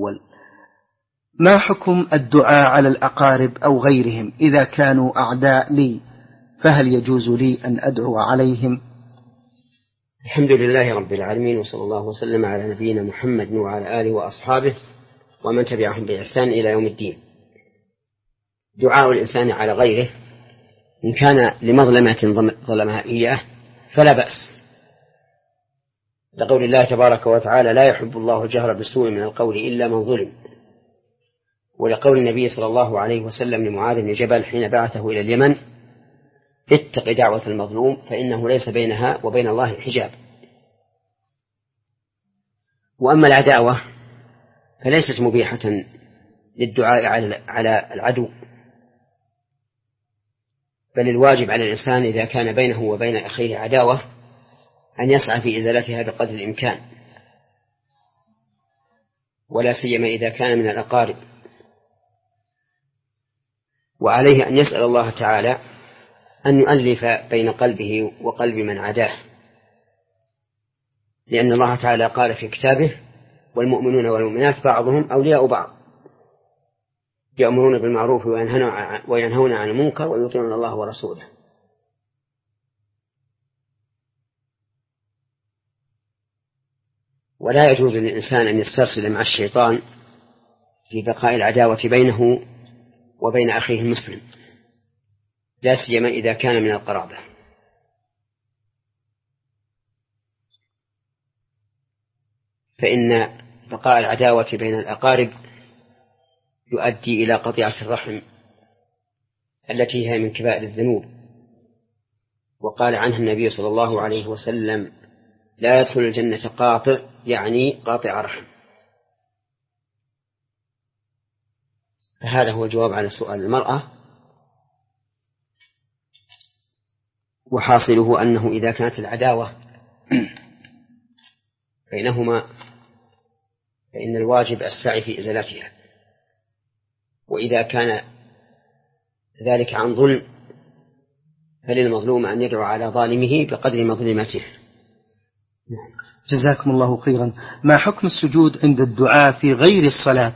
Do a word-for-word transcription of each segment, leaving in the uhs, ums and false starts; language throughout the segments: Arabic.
ما حكم الدعاء على الأقارب أو غيرهم إذا كانوا أعداء لي، فهل يجوز لي أن أدعو عليهم؟ الحمد لله رب العالمين، وصلى الله وسلم على نبينا محمد وعلى آله وأصحابه ومن تبعهم بإحسان إلى يوم الدين. دعاء الإنسان على غيره إن كان لمظلمة ظلمها إياه فلا بأس، لقول الله تبارك وتعالى: لا يحب الله الجهر بالسوء من القول إلا من ظلم، ولقول النبي صلى الله عليه وسلم لمعاذ بن جبل حين بعثه إلى اليمن: اتق دعوة المظلوم فإنه ليس بينها وبين الله حجاب. وأما العداوة فليست مبيحة للدعاء على العدو، بل الواجب على الإنسان إذا كان بينه وبين أخيه عداوة أن يسعى في إزالتها بقدر الإمكان، ولا سيما إذا كان من الأقارب. وعليه أن يسأل الله تعالى أن يؤلف بين قلبه وقلب من عداه، لأن الله تعالى قال في كتابه: والمؤمنون والمؤمنات بعضهم أولياء بعض يأمرون بالمعروف وينهون عن المنكر ويطيعون الله ورسوله. ولا يجوز للإنسان أن يسترسل مع الشيطان في بقاء العداوة بينه وبين أخيه المسلم، لا سيما إذا كان من القرابة. فإن بقاء العداوة بين الأقارب يؤدي إلى قطيعة الرحم التي هي من كبائر الذنوب، وقال عنها النبي صلى الله عليه وسلم: لا يدخل الجنة قاطع، يعني قاطع رحم. فهذا هو الجواب على سؤال المرأة، وحاصله أنه إذا كانت العداوة بينهما فإن الواجب السعي في إزالتها، وإذا كان ذلك عن ظلم فللمظلوم أن يدعو على ظالمه بقدر مظلمته. جزاكم الله خيرا. ما حكم السجود عند الدعاء في غير الصلاة؟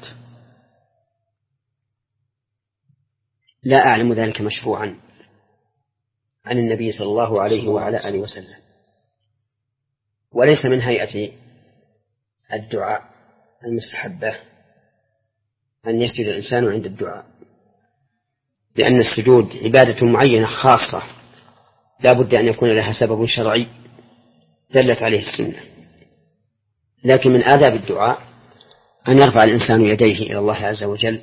لا أعلم ذلك مشروعا عن النبي صلى الله عليه وعلى آله وسلم، وليس من هيئة الدعاء المستحبة أن يسجد الإنسان عند الدعاء، لأن السجود عبادة معينة خاصة لا بد أن يكون لها سبب شرعي دلت عليه السنة. لكن من آداب الدعاء أن يرفع الإنسان يديه إلى الله عز وجل،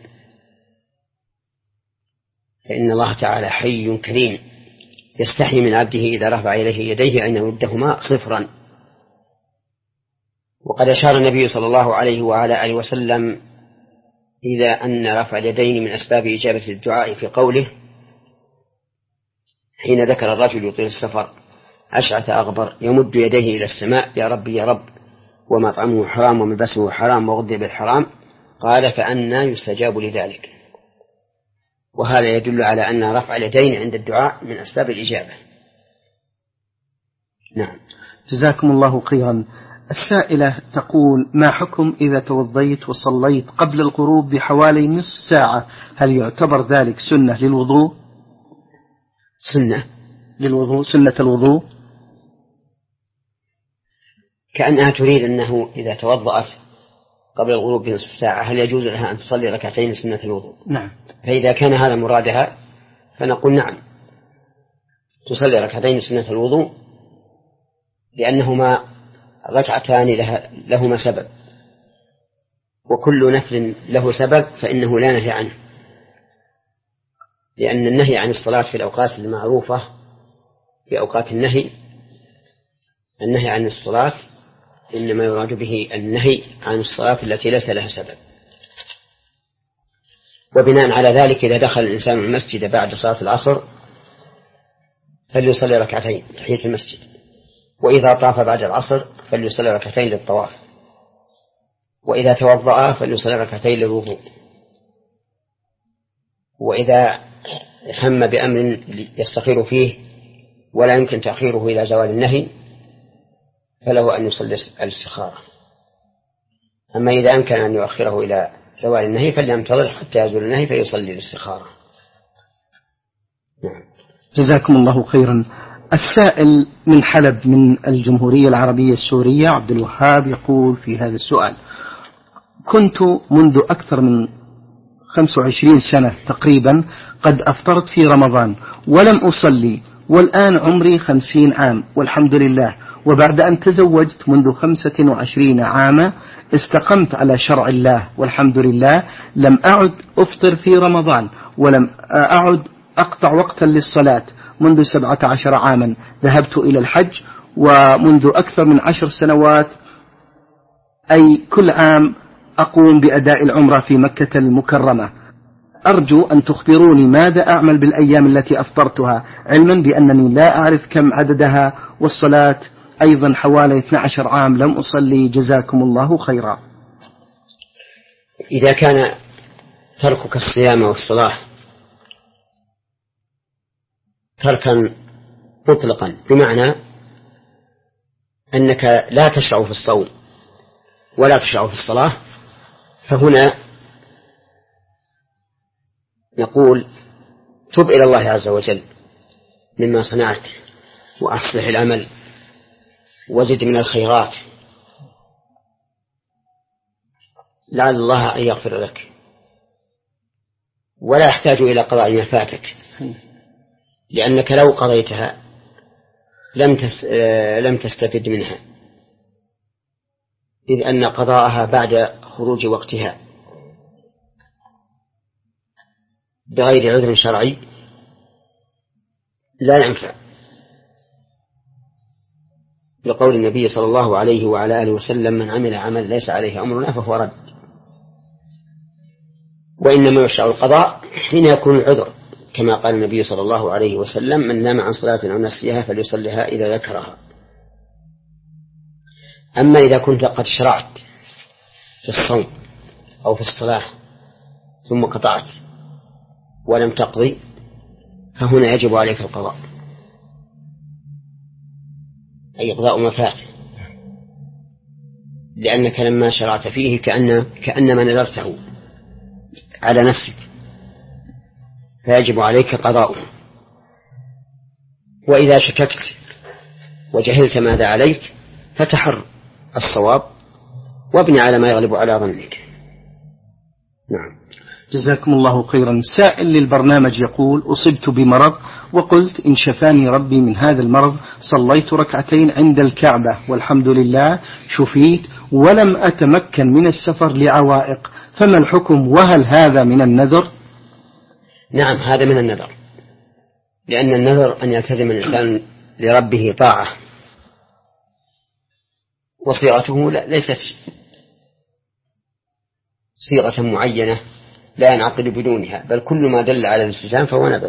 فإن الله تعالى حي كريم يستحي من عبده إذا رفع إليه يديه أن يردهما صفرا. وقد أشار النبي صلى الله عليه وعلى آله وسلم إذا أن رفع اليدين من أسباب إجابة الدعاء في قوله حين ذكر الرجل يطيل السفر أشعث أغبر يمد يديه إلى السماء: يا رب يا رب، ومطعمه حرام وملبسه حرام وغذي بالحرام، قال: فأنى يستجاب لذلك. وهذا يدل على أن رفع اليدين عند الدعاء من أسباب الإجابة. نعم. جزاكم الله خيرا. السائلة تقول: ما حكم إذا توضيت وصليت قبل الغروب بحوالي نصف ساعة، هل يعتبر ذلك سنة للوضوء؟ سنة للوضوء سنة الوضوء كأنها تريد أنه إذا توضأت قبل الغروب بنصف ساعة هل يجوز لها أن تصلي ركعتين سنة الوضوء؟ نعم. فإذا كان هذا مرادها فنقول نعم، تصلي ركعتين سنة الوضوء، لأنهما ركعتان لهما سبب، وكل نفل له سبب فإنه لا نهي عنه، لأن النهي عن الصلاة في الأوقات المعروفة في أوقات النهي النهي عن الصلاة إنما يراد به النهي عن الصلاة التي ليس لها سبب. وبناء على ذلك إذا دخل الإنسان المسجد بعد صلاة العصر فليصلي ركعتين تحية المسجد، وإذا طاف بعد العصر فليصلي ركعتين للطواف، وإذا توضأ فليصلي ركعتين للوضوء، وإذا هم بأمر يستخير فيه ولا يمكن تأخيره إلى زوال النهي فله أن يصلي الاستخارة. أما إذا أمكن أن يؤخره إلى زوال النهي فلينتظر حتى يزول النهي فيصلي الاستخارة. نعم. جزاكم الله خيرا. السائل من حلب من الجمهورية العربية السورية عبد الوهاب يقول في هذا السؤال: كنت منذ أكثر من خمس وعشرين سنة تقريبا قد أفطرت في رمضان ولم أصلي، والآن عمري خمسين عام والحمد لله، وبعد أن تزوجت منذ خمسة وعشرين عاما استقمت على شرع الله والحمد لله، لم أعد أفطر في رمضان ولم أعد أقطع وقتا للصلاة منذ سبعة عشر عاما. ذهبت إلى الحج ومنذ أكثر من عشر سنوات أي كل عام أقوم بأداء العمرة في مكة المكرمة. أرجو أن تخبروني ماذا أعمل بالأيام التي أفطرتها، علما بأنني لا أعرف كم عددها، والصلاة أيضا حوالي اثني عشر عام لم أصلي، جزاكم الله خيرا. إذا كان تركك الصيام والصلاة تركا مطلقا بمعنى أنك لا تشرع في الصوم ولا تشرع في الصلاة، فهنا نقول تب إلى الله عز وجل مما صنعت وأصلح العمل وزد من الخيرات لعل الله أن يغفر لك، ولا يحتاج إلى قضاء ما فاتك، لأنك لو قضيتها لم لم تستفد منها، إذ أن قضاءها بعد خروج وقتها بغير عذر شرعي لا ينفع، لقول النبي صلى الله عليه وعلى آله وسلم: من عمل عمل ليس عليه أمرنا فهو رد. وإنما يشرع القضاء حين يكون العذر، كما قال النبي صلى الله عليه وسلم: من نام عن صلاة أو نسيها فليصلها إذا ذكرها. أما إذا كنت قد شرعت في الصوم أو في الصلاة ثم قطعت ولم تقضي فهنا يجب عليك القضاء، أي قضاء ما فات، لأنك لما شرعت فيه كأن كأنما نذرته على نفسك، فيجب عليك قضاؤه. وإذا شككت وجهلت ماذا عليك فتحر الصواب وابني على ما يغلب على ظنك. نعم. جزاكم الله خيرا. سائل للبرنامج يقول: أصبت بمرض وقلت إن شفاني ربي من هذا المرض صليت ركعتين عند الكعبة والحمد لله شفيت، ولم أتمكن من السفر لعوائق، فما الحكم وهل هذا من النذر؟ نعم، هذا من النذر، لأن النذر أن يلتزم الإنسان لربه طاعة، وصيغته ليست صيغة معينة لا ينعقد بدونها، بل كل ما دل على الالتزام فهو نذر.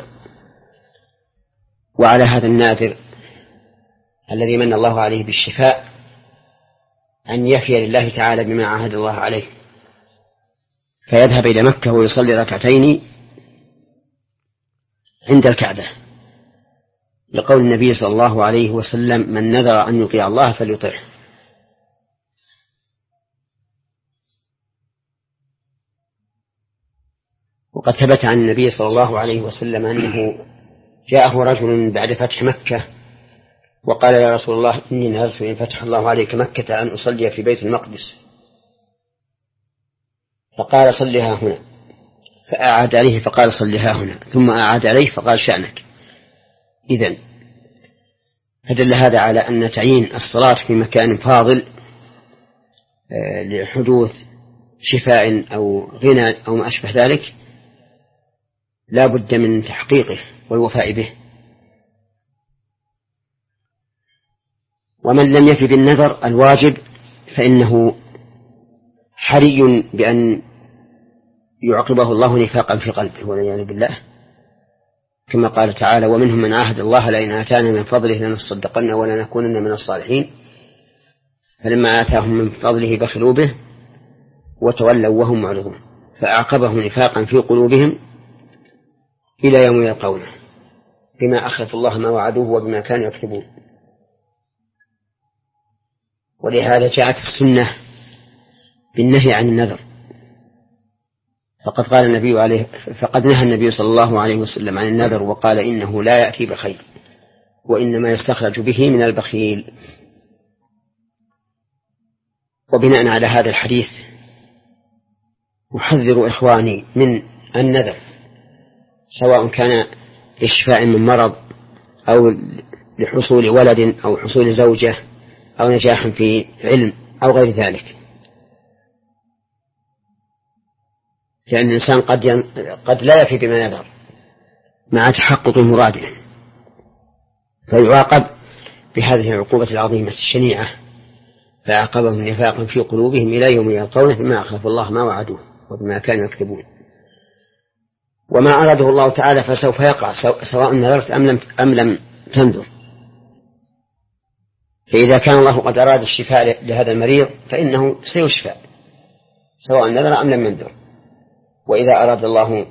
وعلى هذا الناذر الذي من الله عليه بالشفاء أن يفي لله تعالى بما عاهد الله عليه، فيذهب إلى مكة ويصلي ركعتين عند الكعبة، لقول النبي صلى الله عليه وسلم: من نذر أن يطيع الله فليطيعه. وقد ثبت عن النبي صلى الله عليه وسلم أنه جاءه رجل بعد فتح مكة وقال: يا رسول الله إني نذرت إن فتح الله عليك مكة أن أصلي في بيت المقدس، فقال: صلها هنا، فأعاد عليه فقال: صلها هنا، ثم أعاد عليه فقال: شأنك. إذن فدل هذا على أن تعيين الصلاة في مكان فاضل لحدوث شفاء أو غنى أو ما أشبه ذلك لا بد من تحقيقه والوفاء به. ومن لم يفي بالنذر الواجب فإنه حري بأن يعقبه الله نفاقا في قلبه والعياذ بالله، كما قال تعالى: ومنهم من عاهد الله لئن آتانا من فضله لنصدقن ولنكونن من الصالحين، فلما آتاهم من فضله بخلوا به وتولوا وهم معرضون، فأعقبهم نفاقا في قلوبهم إلى يوم يلقونه بما أخلف الله ما وعدوه وبما كانوا يكذبون. ولهذا جاءت السنة بالنهي عن النذر، فقد قال النبي عليه فقد نهى النبي صلى الله عليه وسلم عن النذر وقال إنه لا يأتي بخير وإنما يستخرج به من البخيل. وبناء على هذا الحديث أحذر إخواني من النذر، سواء كان لشفاء من مرض أو لحصول ولد أو حصول زوجة أو نجاح في علم أو غير ذلك، لأن الإنسان قد, ين... قد لا يفي بما نذر مع تحقق مراده فيعاقب بهذه العقوبة العظيمة الشنيعة، فعاقبهم نفاقا في قلوبهم إلى يوم يلقونه بما أخلف الله ما وعدوه وبما كانوا يكذبون. وما أراده الله تعالى فسوف يقع سواء نذرت أم لم, أم لم تنذر. فإذا كان الله قد أراد الشفاء لهذا المريض فإنه سيشفى سواء نذر أم لم ينذر، وإذا أراد الله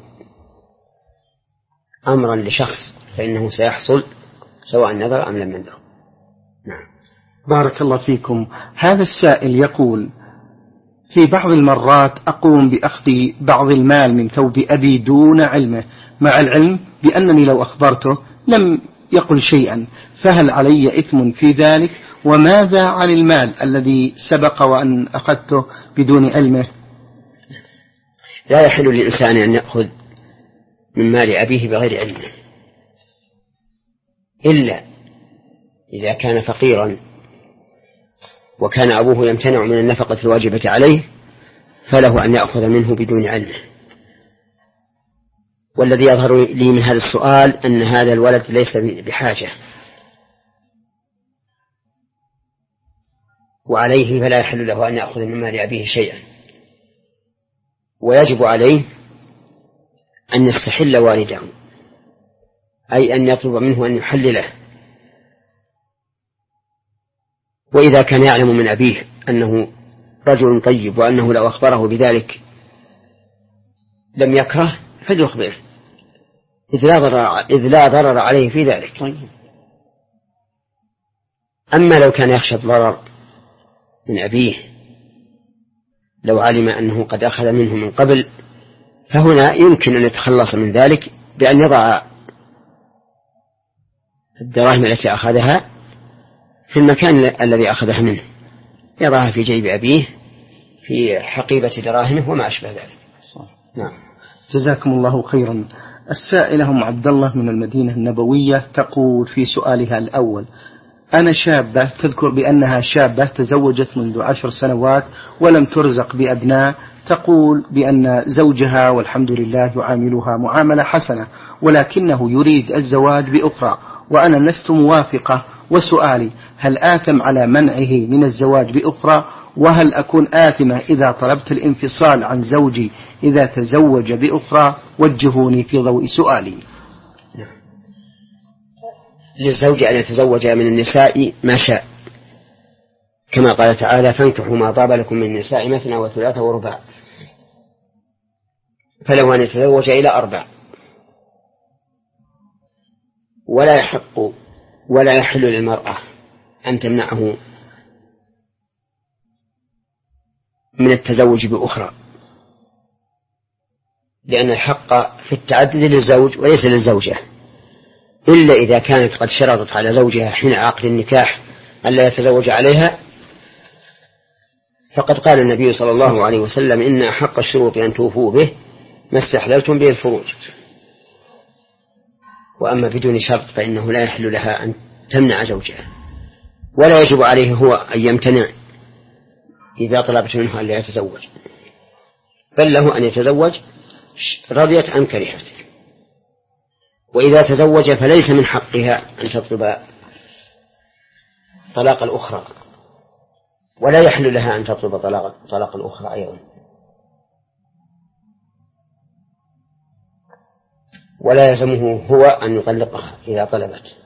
أمرا لشخص فإنه سيحصل سواء نذر أم لم ينذر. نعم. بارك الله فيكم. هذا السائل يقول: في بعض المرات أقوم بأخذ بعض المال من ثوب أبي دون علمه، مع العلم بأنني لو أخبرته لم يقل شيئا، فهل علي إثم في ذلك؟ وماذا عن المال الذي سبق وأن أخذته بدون علمه؟ لا يحل للإنسان أن يأخذ من مال أبيه بغير علمه، إلا إذا كان فقيرا وكان أبوه يمتنع من النفقة الواجبة عليه فله أن يأخذ منه بدون علمه. والذي يظهر لي من هذا السؤال أن هذا الولد ليس بحاجة وعليه فلا يحل له أن يأخذ من مال أبيه شيئا، ويجب عليه أن يستحل والده، أي أن يطلب منه أن يحلله. وإذا كان يعلم من أبيه أنه رجل طيب وأنه لو أخبره بذلك لم يكره فليخبره، إذ لا ضرر, إذ لا ضرر عليه في ذلك. أما لو كان يخشى الضرر من أبيه لو علم أنه قد أخذ منه من قبل فهنا يمكن أن يتخلص من ذلك بأن يضع الدراهم التي أخذها في المكان الذي أخذها منه، يضعها في جيب أبيه في حقيبة دراهمه وما أشبه ذلك. نعم. جزاكم الله خيرا. السائلة أم عبد الله من المدينة النبوية تقول في سؤالها الأول: أنا شابة، تذكر بأنها شابة تزوجت منذ عشر سنوات ولم ترزق بأبناء، تقول بأن زوجها والحمد لله يعاملها معاملة حسنة ولكنه يريد الزواج بأخرى وأنا لست موافقة، وسؤالي: هل آثم على منعه من الزواج بأخرى؟ وهل أكون آثمة إذا طلبت الانفصال عن زوجي إذا تزوج بأخرى؟ وجهوني في ضوء سؤالي. للزوج أن يتزوج من النساء ما شاء، كما قال تعالى: فانكحوا ما طاب لكم من النساء مثنى وثلاث ورباع، فله أن يتزوج إلى أربع. ولا يحق ولا يحل للمرأة أن تمنعه من التزوج بأخرى، لأن الحق في التعدد للزوج وليس للزوجة، إلا إذا كانت قد شرطت على زوجها حين عقد النكاح ألا يتزوج عليها، فقد قال النبي صلى الله عليه وسلم: إن أحق الشروط أن توفوا به ما استحللتم به الفروج. وأما بدون شرط فإنه لا يحل لها أن تمنع زوجها، ولا يجب عليه هو أن يمتنع إذا طلبت منه أن لا يتزوج، بل له أن يتزوج رضيت أم كرهت. وإذا تزوج فليس من حقها أن تطلب طلاق الأخرى، ولا يحل لها أن تطلب طلاق, طلاق الأخرى أيضا، ولا يلزمه هو أن يطلقها إذا طلبت،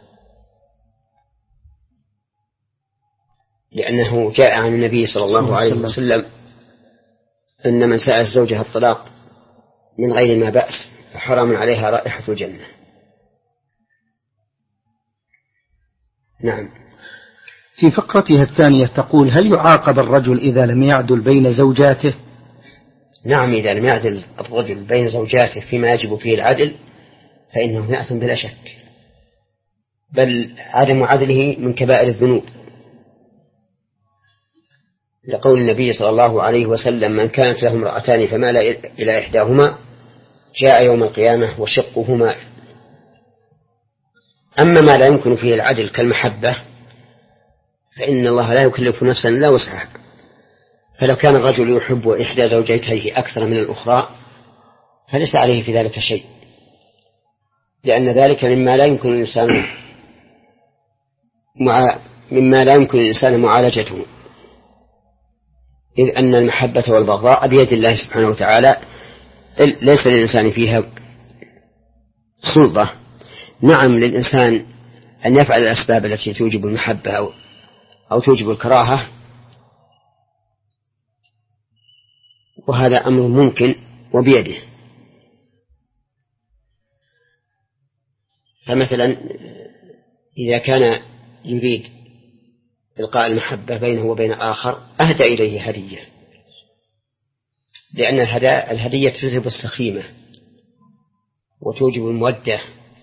لأنه جاء عن النبي صلى الله عليه وسلم أن من سأل زوجها الطلاق من غير ما بأس فحرام عليها رائحة الجنة. نعم. في فقرتها الثانية تقول: هل يعاقب الرجل إذا لم يعدل بين زوجاته؟ نعم، إذا لم يعدل الرجل بين زوجاته فيما يجب فيه العدل فإنه يأثم بلا شك، بل عدم عدله من كبائر الذنوب، لقول النبي صلى الله عليه وسلم: من كانت له امرأتان فمال إلى إحداهما جاء يوم القيامة وشقه مائل. أما ما لا يمكن فيه العدل كالمحبة فإن الله لا يكلف نفسا إلا وسعها، فلو كان الرجل يحب إحدى زوجتيه أكثر من الأخرى فليس عليه في ذلك شيء، لأن ذلك مما لا يمكن الإنسان مع مما لا يمكن الإنسان معالجته، إذ أن المحبة والبغضاء بيد الله سبحانه وتعالى، ليس للإنسان فيها سلطة. نعم، للإنسان أن يفعل الأسباب التي توجب المحبة أو, أو توجب الكراهة، وهذا أمر ممكن وبيده. فمثلا إذا كان يريد إلقاء المحبة بينه وبين آخر أهدى إليه هدية، لأن الهدية تذهب السخيمة وتوجب المودة،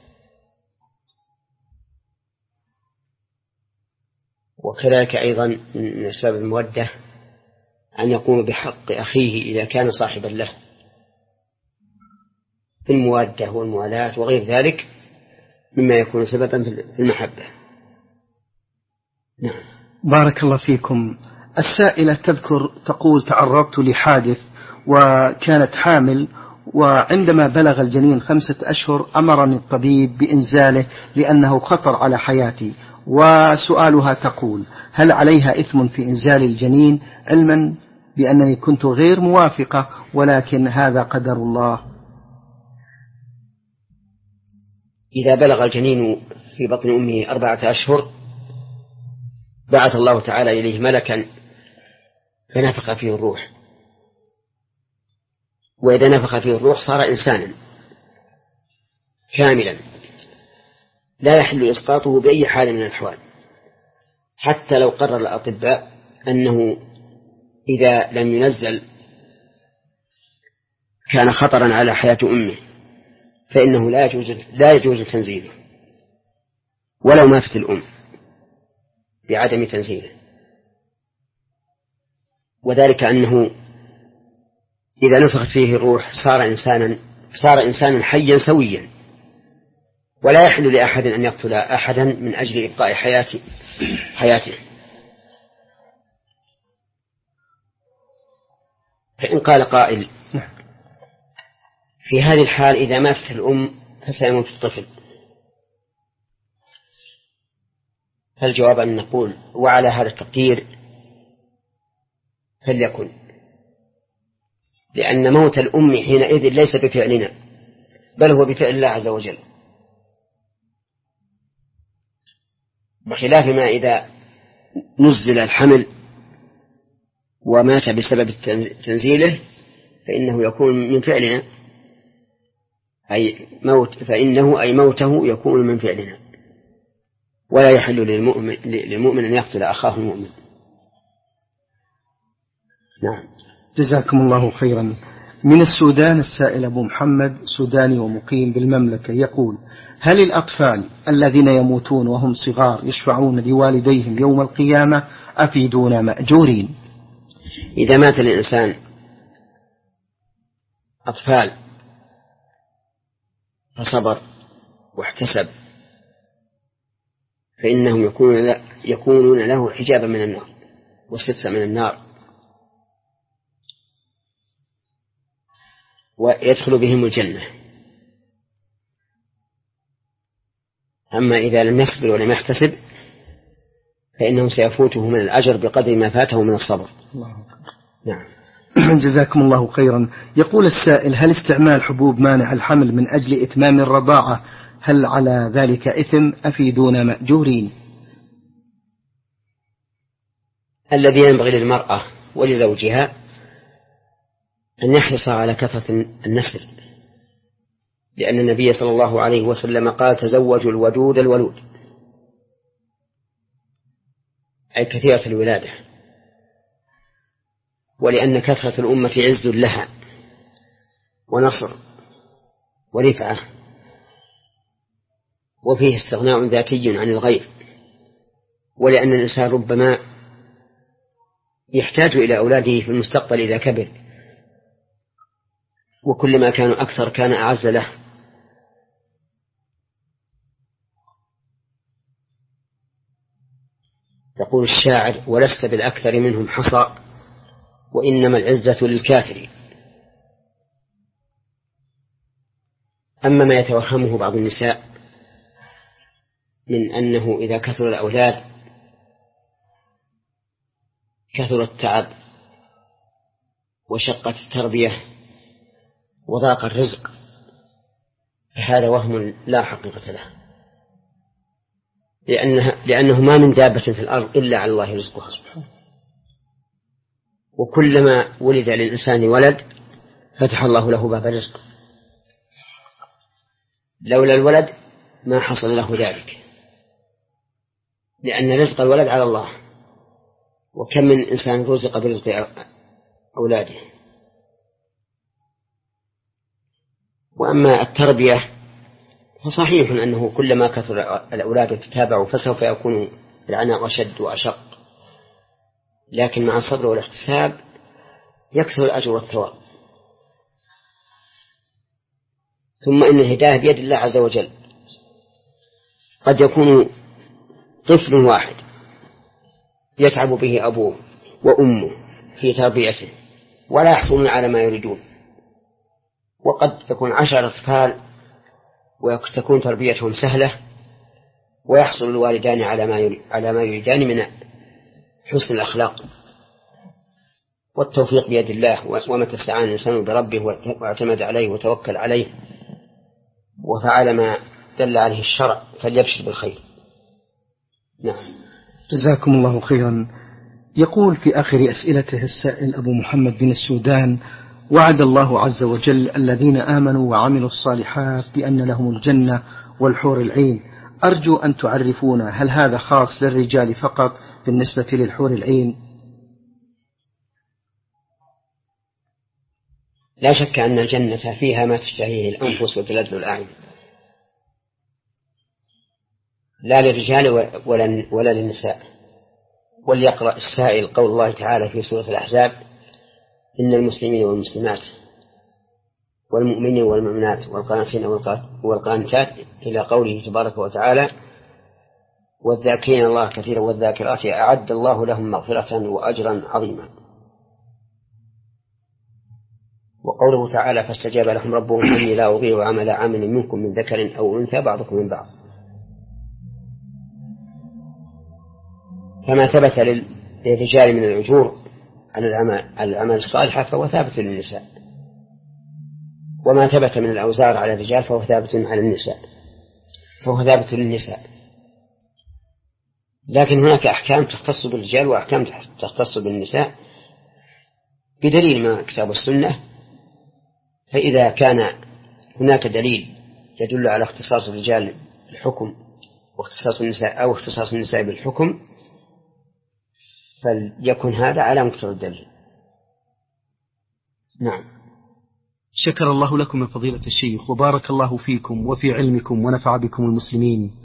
وكذلك أيضا من أسباب المودة أن يقوم بحق أخيه إذا كان صاحبا له في المودة والموالاة وغير ذلك مما يكون سببا في المحبة. نعم. بارك الله فيكم. السائلة تذكر تقول: تعرضت لحادث وكانت حامل، وعندما بلغ الجنين خمسة أشهر أمرني الطبيب بإنزاله لأنه خطر على حياتي. وسؤالها تقول: هل عليها إثم في إنزال الجنين، علما بأنني كنت غير موافقة ولكن هذا قدر الله؟ إذا بلغ الجنين في بطن أمه أربعة أشهر بعث الله تعالى إليه ملكا فنفخ فيه الروح، وإذا نفخ فيه الروح صار إنسانا كاملا لا يحل إسقاطه بأي حال من الأحوال، حتى لو قرر الأطباء أنه إذا لم ينزل كان خطرا على حياة أمه فإنه لا يجوز لا يجوز تنزيله ولو ماتت الأم بعدم تنزيله، وذلك أنه إذا نفخت فيه الروح صار إنسانا صار إنسانا حيا سويا، ولا يحل لأحد أن يقتل أحدا من أجل إبقاء حياته حياته فإن قال قائل: في هذه الحال إذا ماتت الأم فسيموت الطفل، فالجواب أن نقول: وعلى هذا التقدير فليكن، لأن موت الأم حينئذ ليس بفعلنا بل هو بفعل الله عز وجل، بخلاف ما إذا نزل الحمل ومات بسبب تنزيله فإنه يكون من فعلنا، أي موت فإنه أي موته يكون من فعلنا، ولا يحل للمؤمن, للمؤمن أن يقتل أخاه المؤمن. نعم. جزاكم الله خيرا. من السودان السائل أبو محمد، سوداني ومقيم بالمملكة، يقول: هل الأطفال الذين يموتون وهم صغار يشفعون لوالديهم يوم القيامة أفيدونا مأجورين؟ إذا مات الإنسان أطفال فصبر واحتسب فإنهم يكونون يكونون له حجابا من النار وسترا من النار، ويدخل بهم الجنة. أما إذا لم يصبر ولم يحتسب فإنه سيفوته من الأجر بقدر ما فاته من الصبر. الله أكبر. نعم. جزاكم الله خيرا. يقول السائل: هل استعمال حبوب مانع الحمل من أجل إتمام الرضاعة هل على ذلك إثم؟ أفيدونا مأجورين. الذي ينبغي للمرأة ولزوجها أن يحرص على كثرة النسل، لأن النبي صلى الله عليه وسلم قال: تزوجوا الودود الولود، أي كثيرة الولادة، ولأن كثرة الأمة عز لها ونصر ورفعة، وفيه استغناء ذاتي عن الغير، ولأن الإنسان ربما يحتاج إلى أولاده في المستقبل إذا كبر، وكلما كانوا أكثر كان أعز له. يقول الشاعر: ولست بالأكثر منهم حصى وإنما العزة للكافر. أما ما يتوهمه بعض النساء من أنه إذا كثر الأولاد كثر التعب وشقت التربية وضاق الرزق، فهذا وهم لا حقيقة له، لأنها لأنه ما من دابة في الأرض إلا على الله رزقها، وكلما ولد للإنسان ولد فتح الله له باب الرزق، لولا الولد ما حصل له ذلك، لأن رزق الولد على الله، وكم من إنسان رزق برزق أولاده. وأما التربية فصحيح أنه كلما كثر الأولاد تتابعوا فسوف يكون العناء أشد وأشق، لكن مع الصبر والاحتساب يكثر الأجر والثواب. ثم إن الهداية بيد الله عز وجل، قد يكون طفل واحد يتعب به أبوه وأمه في تربيته ولا يحصلون على ما يريدون، وقد يكون عشر أطفال وتكون تربيتهم سهلة ويحصل الوالدان على ما على ما يريدان من حسن الأخلاق. والتوفيق بيد الله، ومتى استعان الإنسان بربه واعتمد عليه وتوكل عليه وفعل ما دل عليه الشرع فليبشر بالخير. نعم. جزاكم الله خيرا. يقول في آخر أسئلته السائل أبو محمد بن السودان: وعد الله عز وجل الذين آمنوا وعملوا الصالحات بأن لهم الجنة والحور العين، أرجو أن تعرفونا هل هذا خاص للرجال فقط بالنسبة للحور العين؟ لا شك أن الجنة فيها ما تشتهيه الأنفس وتلذ الأعين، لا للرجال ولا, ولا للنساء. وليقرأ السائل قول الله تعالى في سورة الأحزاب: إن المسلمين والمسلمات والمؤمنين والمؤمنات والقانتين والقانتات إلى قوله تبارك وتعالى: والذاكرين الله كثيرا والذاكرات أعد الله لهم مغفرة وأجرا عظيما. وقوله تعالى: فاستجاب لهم ربهم أني لا أضيع عمل عامل منكم من ذكر أو أنثى بعضكم من بعض. فما ثبت للرجال من الأجور على الأعمال الصالحة فهو ثابت للنساء، وما ثبت من الأوزار على الرجال فهو ثابت على النساء فهو ثابت للنساء. لكن هناك أحكام تختص بالرجال وأحكام تختص بالنساء بدليل ما كتاب السنة. فإذا كان هناك دليل يدل على اختصاص الرجال بالحكم واختصاص النساء أو اختصاص النساء بالحكم فليكن هذا على مقتضى الدليل. نعم. شكر الله لكم يا فضيلة الشيخ، وبارك الله فيكم وفي علمكم ونفع بكم المسلمين.